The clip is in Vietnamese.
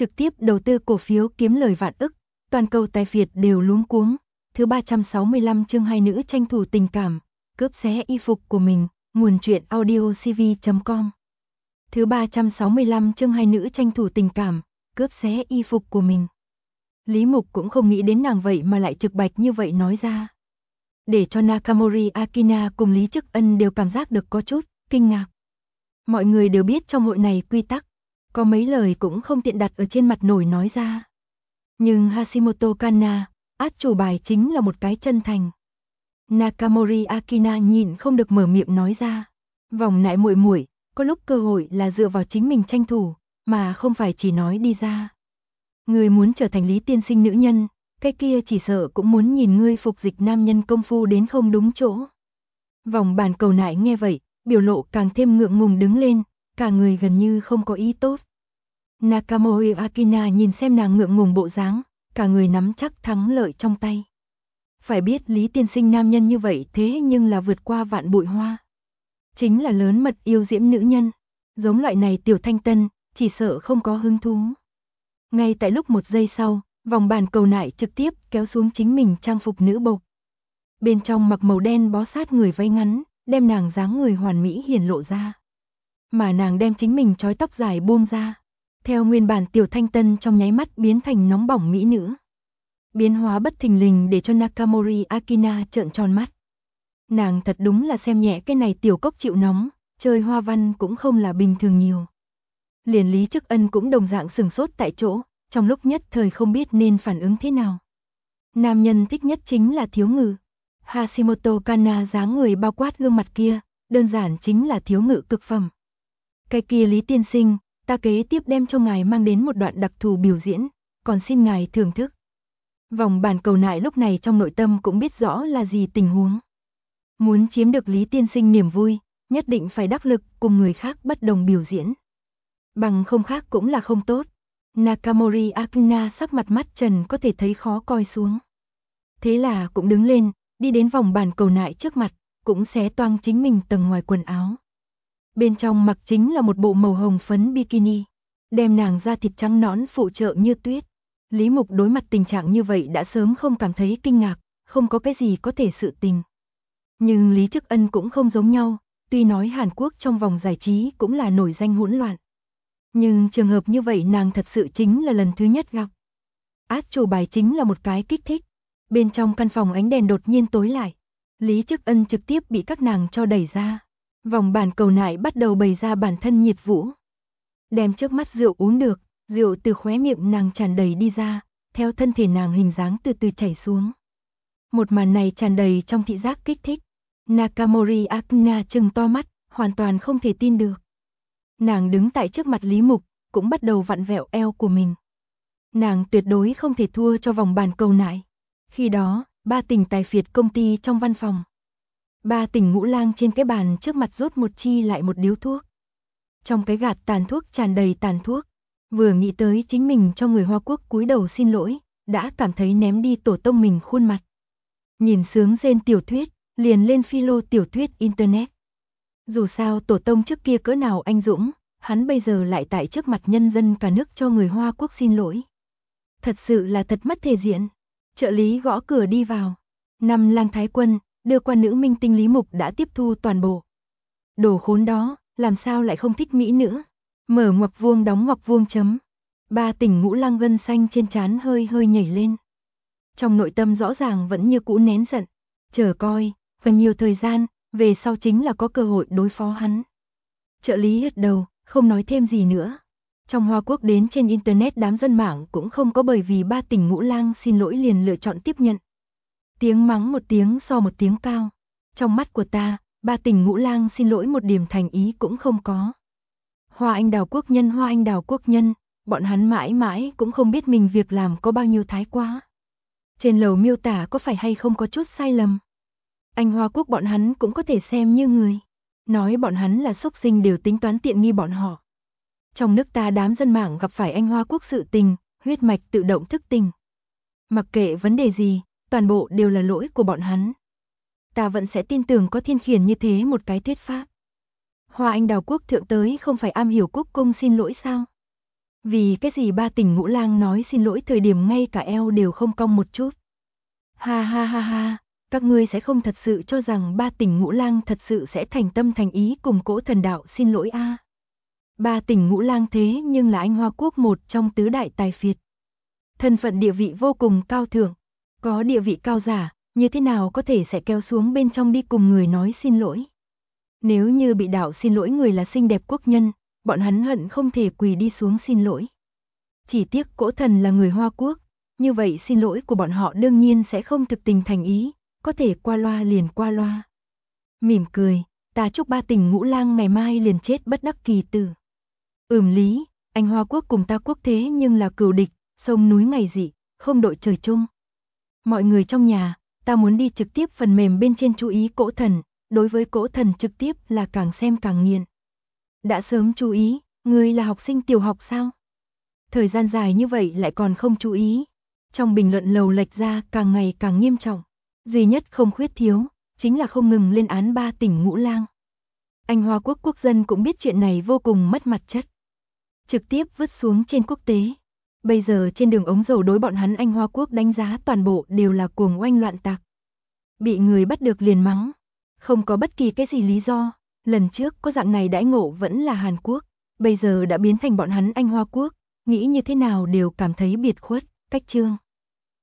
trực tiếp đầu tư cổ phiếu kiếm lời vạn ức, toàn cầu tài phiệt đều luống cuống. Thứ 365 chương hai nữ tranh thủ tình cảm, cướp xé y phục của mình, nguồn truyện audiocv.com. Thứ 365 chương hai nữ tranh thủ tình cảm, cướp xé y phục của mình. Lý Mục cũng không nghĩ đến nàng vậy mà lại trực bạch như vậy nói ra. Để cho Nakamori Akina cùng Lý Chức Ân đều cảm giác được có chút kinh ngạc. Mọi người đều biết trong hội này quy tắc, có mấy lời cũng không tiện đặt ở trên mặt nổi nói ra. Nhưng Hashimoto Kanna, át chủ bài chính là một cái chân thành. Nakamori Akina nhịn không được mở miệng nói ra. Vòng nại muội muội, có lúc cơ hội là dựa vào chính mình tranh thủ, mà không phải chỉ nói đi ra. Ngươi muốn trở thành Lý tiên sinh nữ nhân, cái kia chỉ sợ cũng muốn nhìn ngươi phục dịch nam nhân công phu đến không đúng chỗ. Vòng bàn cầu nại nghe vậy, biểu lộ càng thêm ngượng ngùng đứng lên, cả người gần như không có ý tốt. Nakamori Akina nhìn xem nàng ngượng ngùng bộ dáng, cả người nắm chắc thắng lợi trong tay. Phải biết Lý tiên sinh nam nhân như vậy thế nhưng là vượt qua vạn bụi hoa. Chính là lớn mật yêu diễm nữ nhân, giống loại này tiểu thanh tân, chỉ sợ không có hứng thú. Ngay tại lúc một giây sau, vòng bàn cầu nại trực tiếp kéo xuống chính mình trang phục nữ bộc. Bên trong mặc màu đen bó sát người váy ngắn, đem nàng dáng người hoàn mỹ hiển lộ ra. Mà nàng đem chính mình trói tóc dài buông ra. Theo nguyên bản tiểu thanh tân trong nháy mắt biến thành nóng bỏng mỹ nữ. Biến hóa bất thình lình để cho Nakamori Akina trợn tròn mắt. Nàng thật đúng là xem nhẹ cái này tiểu cốc chịu nóng, chơi hoa văn cũng không là bình thường nhiều. Liền Lý Chức Ân cũng đồng dạng sừng sốt tại chỗ, trong lúc nhất thời không biết nên phản ứng thế nào. Nam nhân thích nhất chính là thiếu ngự. Hashimoto Kanna dáng người bao quát gương mặt kia, đơn giản chính là thiếu ngự cực phẩm. Cái kia Lý tiên sinh, ta kế tiếp đem cho ngài mang đến một đoạn đặc thù biểu diễn, còn xin ngài thưởng thức. Vòng bàn cầu nại lúc này trong nội tâm cũng biết rõ là gì tình huống. Muốn chiếm được Lý tiên sinh niềm vui, nhất định phải đắc lực cùng người khác bất đồng biểu diễn. Bằng không khác cũng là không tốt. Nakamori Akina sắc mặt mắt trần có thể thấy khó coi xuống. Thế là cũng đứng lên, đi đến vòng bàn cầu nại trước mặt, cũng xé toang chính mình tầng ngoài quần áo. Bên trong mặc chính là một bộ màu hồng phấn bikini, đem nàng da thịt trắng nõn phụ trợ như tuyết. Lý Mục đối mặt tình trạng như vậy đã sớm không cảm thấy kinh ngạc, không có cái gì có thể sự tình. Nhưng Lý Chức Ân cũng không giống nhau, tuy nói Hàn Quốc trong vòng giải trí cũng là nổi danh hỗn loạn. Nhưng trường hợp như vậy nàng thật sự chính là lần thứ nhất gặp. Át chủ bài chính là một cái kích thích. Bên trong căn phòng ánh đèn đột nhiên tối lại. Lý Chức Ân trực tiếp bị các nàng cho đẩy ra. Vòng bàn cầu nại bắt đầu bày ra bản thân nhiệt vũ. Đem trước mắt rượu uống được, rượu từ khóe miệng nàng tràn đầy đi ra, theo thân thể nàng hình dáng từ từ chảy xuống. Một màn này tràn đầy trong thị giác kích thích. Nakamori Akina trừng to mắt, hoàn toàn không thể tin được. Nàng đứng tại trước mặt Lý Mục, cũng bắt đầu vặn vẹo eo của mình. Nàng tuyệt đối không thể thua cho vòng bàn cầu nại. Khi đó, ba tỉnh tài phiệt công ty trong văn phòng. Ba tỉnh ngũ lang trên cái bàn trước mặt rốt một chi lại một điếu thuốc. Trong cái gạt tàn thuốc tràn đầy tàn thuốc. Vừa nghĩ tới chính mình cho người Hoa Quốc cúi đầu xin lỗi, đã cảm thấy ném đi tổ tông mình khuôn mặt. Nhìn sướng rên tiểu thuyết, liền lên philo tiểu thuyết internet. Dù sao tổ tông trước kia cỡ nào anh dũng, hắn bây giờ lại tại trước mặt nhân dân cả nước cho người Hoa Quốc xin lỗi. Thật sự là thật mất thể diện. Trợ lý gõ cửa đi vào. Năm lang thái quân, đưa qua nữ minh tinh Lý Mục đã tiếp thu toàn bộ. Đồ khốn đó, làm sao lại không thích Mỹ nữa. Mở ngoặc vuông đóng ngoặc vuông chấm. Ba tỉnh ngũ lang gân xanh trên trán hơi hơi nhảy lên. Trong nội tâm rõ ràng vẫn như cũ nén giận. Chờ coi, phần nhiều thời gian, về sau chính là có cơ hội đối phó hắn. Trợ lý gật đầu, không nói thêm gì nữa. Trong Hoa Quốc đến trên internet đám dân mạng cũng không có bởi vì ba tỉnh ngũ lang xin lỗi liền lựa chọn tiếp nhận. Tiếng mắng một tiếng so một tiếng cao. Trong mắt của ta, ba tỉnh ngũ lang xin lỗi một điểm thành ý cũng không có. Hoa anh đào quốc nhân, bọn hắn mãi mãi cũng không biết mình việc làm có bao nhiêu thái quá. Trên lầu miêu tả có phải hay không có chút sai lầm. Anh Hoa Quốc bọn hắn cũng có thể xem như người. Nói bọn hắn là xúc sinh đều tính toán tiện nghi bọn họ. Trong nước ta đám dân mạng gặp phải anh Hoa Quốc sự tình, huyết mạch tự động thức tỉnh. Mặc kệ vấn đề gì, toàn bộ đều là lỗi của bọn hắn. Ta vẫn sẽ tin tưởng có thiên khiển như thế một cái thuyết pháp. Hoa anh đào quốc thượng tới không phải am hiểu quốc cung xin lỗi sao? Vì cái gì Ba Tỉnh Ngũ Lang nói xin lỗi thời điểm ngay cả eo đều không cong một chút. Ha ha ha ha, các ngươi sẽ không thật sự cho rằng Ba Tỉnh Ngũ Lang thật sự sẽ thành tâm thành ý cùng Cỗ Thần Đạo xin lỗi a. Ba Tỉnh Ngũ Lang thế nhưng là Anh Hoa Quốc một trong tứ đại tài phiệt. Thân phận địa vị vô cùng cao thượng, có địa vị cao giả, như thế nào có thể sẽ kéo xuống bên trong đi cùng người nói xin lỗi. Nếu như bị đạo xin lỗi người là xinh đẹp quốc nhân, bọn hắn hận không thể quỳ đi xuống xin lỗi. Chỉ tiếc Cỗ Thần là người Hoa Quốc, như vậy xin lỗi của bọn họ đương nhiên sẽ không thực tình thành ý, có thể qua loa liền qua loa. Mỉm cười, ta chúc Ba Tỉnh Ngũ Lang ngày mai liền chết bất đắc kỳ tử. Lý, Anh Hoa Quốc cùng ta quốc thế nhưng là cừu địch, sông núi ngày dị, không đội trời chung. Mọi người trong nhà, ta muốn đi trực tiếp phần mềm bên trên chú ý Cỗ Thần, đối với Cỗ Thần trực tiếp là càng xem càng nghiền. Đã sớm chú ý, ngươi là học sinh tiểu học sao? Thời gian dài như vậy lại còn không chú ý. Trong bình luận lầu lệch ra càng ngày càng nghiêm trọng. Duy nhất không khuyết thiếu, chính là không ngừng lên án Ba Tỉnh Ngũ Lang. Anh Hoa Quốc quốc dân cũng biết chuyện này vô cùng mất mặt chất. Trực tiếp vứt xuống trên quốc tế. Bây giờ trên đường ống dầu đối bọn hắn Anh Hoa Quốc đánh giá toàn bộ đều là cuồng oanh loạn tạc. Bị người bắt được liền mắng. Không có bất kỳ cái gì lý do. Lần trước có dạng này đãi ngộ vẫn là Hàn Quốc. Bây giờ đã biến thành bọn hắn Anh Hoa Quốc. Nghĩ như thế nào đều cảm thấy biệt khuất, cách trương.